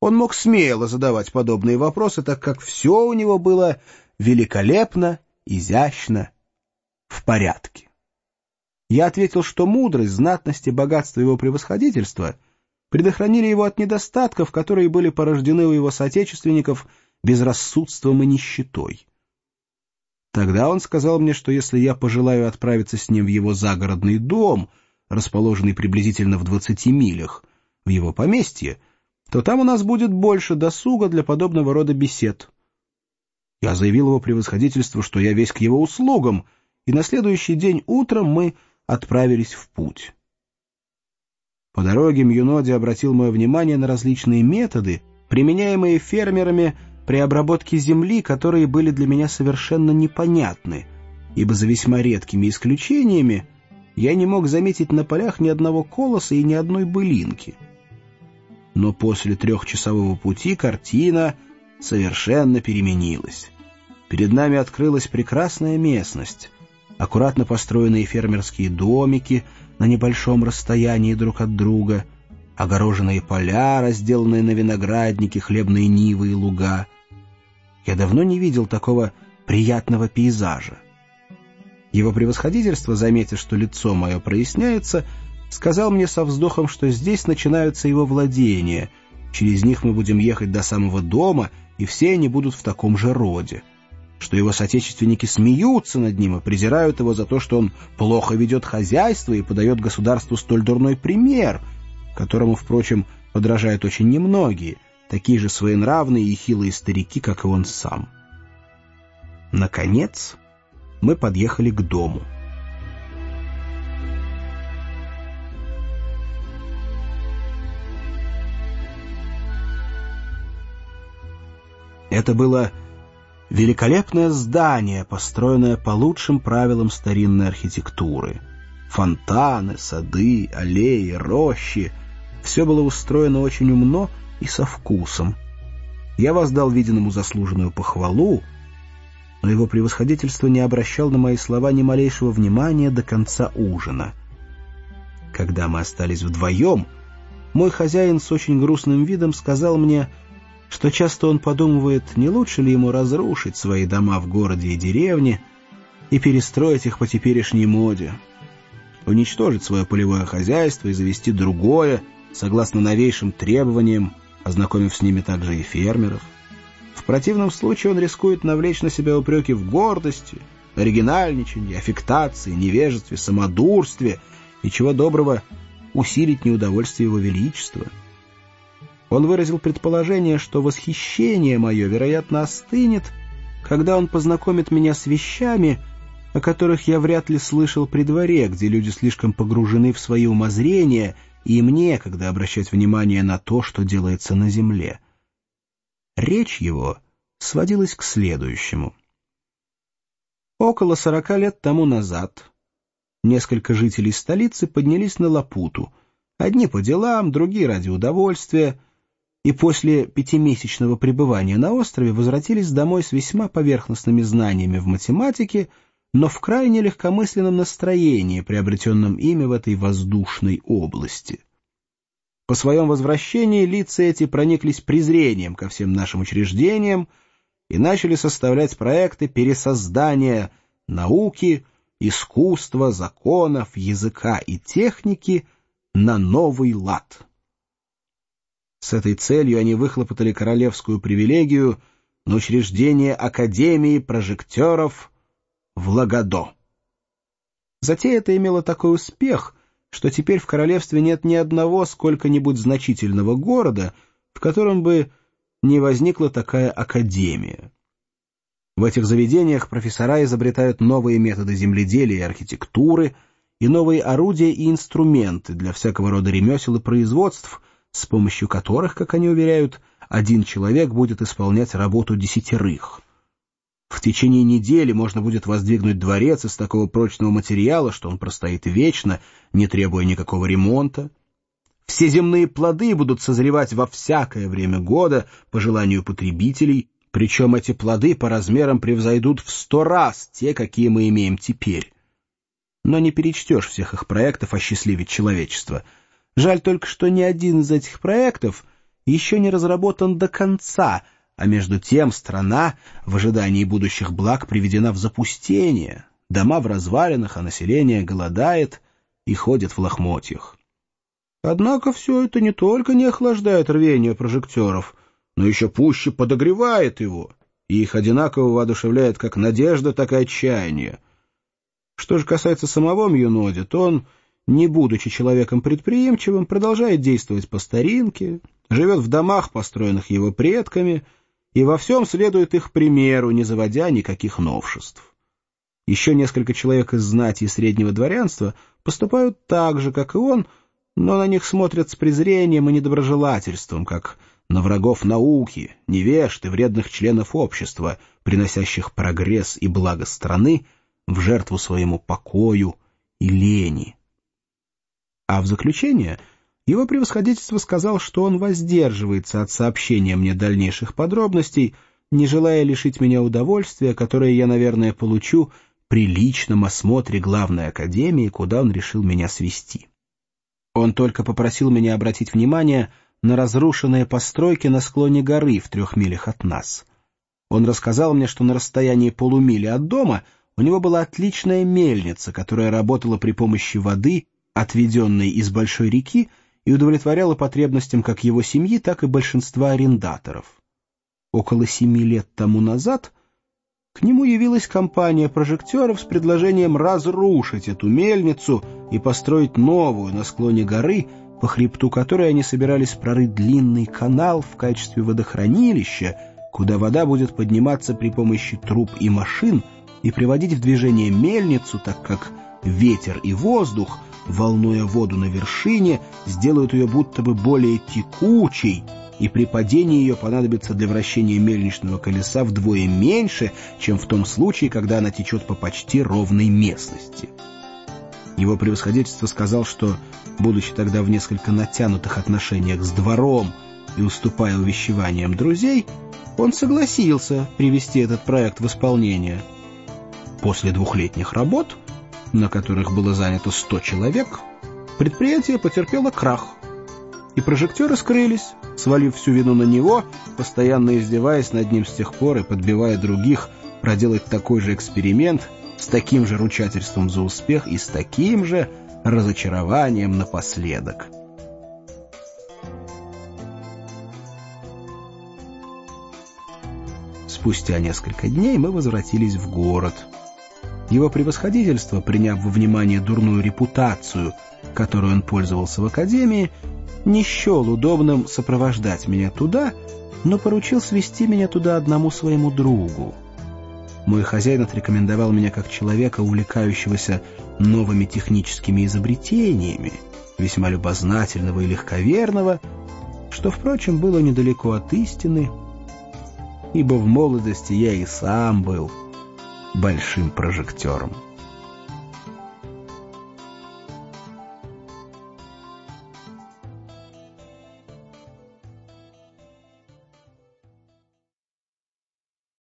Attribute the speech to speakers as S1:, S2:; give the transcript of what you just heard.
S1: Он мог смело задавать подобные вопросы, так как все у него было великолепно, изящно, в порядке. Я ответил, что мудрость, знатность и богатство его превосходительства предохранили его от недостатков, которые были порождены у его соотечественников безрассудством и нищетой. Тогда он сказал мне, что если я пожелаю отправиться с ним в его загородный дом, расположенный приблизительно в 20 милях, в его поместье, то там у нас будет больше досуга для подобного рода бесед. Я заявил его превосходительству, что я весь к его услугам, и на следующий день утром мы отправились в путь. По дороге Мьюноди обратил мое внимание на различные методы, применяемые фермерами при обработке земли, которые были для меня совершенно непонятны, ибо за весьма редкими исключениями я не мог заметить на полях ни одного колоса и ни одной былинки. Но после 3-часового пути картина совершенно переменилась. Перед нами открылась прекрасная местность, аккуратно построенные фермерские домики на небольшом расстоянии друг от друга, огороженные поля, разделанные на виноградники, хлебные нивы и луга. Я давно не видел такого приятного пейзажа. Его превосходительство, заметив, что лицо мое проясняется, сказал мне со вздохом, что здесь начинаются его владения, через них мы будем ехать до самого дома, и все они будут в таком же роде, что его соотечественники смеются над ним и презирают его за то, что он плохо ведет хозяйство и подает государству столь дурной пример, которому, впрочем, подражают очень немногие, такие же своенравные и хилые старики, как и он сам. Наконец, мы подъехали к дому. Это было великолепное здание, построенное по лучшим правилам старинной архитектуры. Фонтаны, сады, аллеи, рощи — все было устроено очень умно и со вкусом. Я воздал виденному заслуженную похвалу, но его превосходительство не обращал на мои слова ни малейшего внимания до конца ужина. Когда мы остались вдвоем, мой хозяин с очень грустным видом сказал мне, что часто он подумывает, не лучше ли ему разрушить свои дома в городе и деревне и перестроить их по теперешней моде, уничтожить свое полевое хозяйство и завести другое, согласно новейшим требованиям, ознакомив с ними также и фермеров. В противном случае он рискует навлечь на себя упреки в гордости, оригинальничании, аффектации, невежестве, самодурстве и, чего доброго, усилить неудовольствие его величества. Он выразил предположение, что восхищение мое, вероятно, остынет, когда он познакомит меня с вещами, о которых я вряд ли слышал при дворе, где люди слишком погружены в свои умозрения, и им некогда обращать внимание на то, что делается на земле. Речь его сводилась к следующему. Около 40 лет тому назад несколько жителей столицы поднялись на Лапуту, одни по делам, другие ради удовольствия, и после 5-месячного пребывания на острове возвратились домой с весьма поверхностными знаниями в математике, но в крайне легкомысленном настроении, приобретенном ими в этой воздушной области. По своем возвращении лица эти прониклись презрением ко всем нашим учреждениям и начали составлять проекты пересоздания науки, искусства, законов, языка и техники на новый лад. С этой целью они выхлопотали королевскую привилегию на учреждение Академии прожекторов в Лагодо. Затея эта имела такой успех, что теперь в королевстве нет ни одного сколько-нибудь значительного города, в котором бы не возникла такая академия. В этих заведениях профессора изобретают новые методы земледелия и архитектуры и новые орудия и инструменты для всякого рода ремесел и производств, с помощью которых, как они уверяют, один человек будет исполнять работу 10. В течение недели можно будет воздвигнуть дворец из такого прочного материала, что он простоит вечно, не требуя никакого ремонта. Все земные плоды будут созревать во всякое время года по желанию потребителей, причем эти плоды по размерам превзойдут в 100 раз те, какие мы имеем теперь. Но не перечтешь всех их проектов осчастливить человечество. Жаль только, что ни один из этих проектов еще не разработан до конца, а между тем страна в ожидании будущих благ приведена в запустение, дома в развалинах, а население голодает и ходит в лохмотьях. Однако все это не только не охлаждает рвение прожекторов, но еще пуще подогревает его, и их одинаково воодушевляет как надежда, так и отчаяние. Что же касается самого Мьюноди, то он, не будучи человеком предприимчивым, продолжает действовать по старинке, живет в домах, построенных его предками, и во всем следует их примеру, не заводя никаких новшеств. Еще несколько человек из знати и среднего дворянства поступают так же, как и он, но на них смотрят с презрением и недоброжелательством, как на врагов науки, невежд и вредных членов общества, приносящих прогресс и благо страны в жертву своему покою и лени. А в заключение его превосходительство сказал, что он воздерживается от сообщения мне дальнейших подробностей, не желая лишить меня удовольствия, которое я, наверное, получу при личном осмотре главной академии, куда он решил меня свести. Он только попросил меня обратить внимание на разрушенные постройки на склоне горы в 3 милях от нас. Он рассказал мне, что на расстоянии полумили от дома у него была отличная мельница, которая работала при помощи воды, отведенной из большой реки, и удовлетворяла потребностям как его семьи, так и большинства арендаторов. Около 7 лет тому назад к нему явилась компания прожекторов с предложением разрушить эту мельницу и построить новую на склоне горы, по хребту которой они собирались прорыть длинный канал в качестве водохранилища, куда вода будет подниматься при помощи труб и машин и приводить в движение мельницу, так как ветер и воздух, волнуя воду на вершине, сделают ее будто бы более текучей, и при падении ее понадобится для вращения мельничного колеса вдвое меньше, чем в том случае, когда она течет по почти ровной местности. Его превосходительство сказал, что, будучи тогда в несколько натянутых отношениях с двором и уступая увещеваниям друзей, он согласился привести этот проект в исполнение. После 2-летних работ, на которых было занято 100 человек, предприятие потерпело крах, и прожекторы скрылись, свалив всю вину на него, постоянно издеваясь над ним с тех пор и подбивая других проделать такой же эксперимент с таким же ручательством за успех и с таким же разочарованием напоследок. Спустя несколько дней мы возвратились в город. Его превосходительство, приняв во внимание дурную репутацию, которой он пользовался в академии, не счел удобным сопровождать меня туда, но поручил свести меня туда одному своему другу. Мой хозяин отрекомендовал меня как человека, увлекающегося новыми техническими изобретениями, весьма любознательного и легковерного, что, впрочем, было недалеко от истины, ибо в молодости я и сам был большим прожектором.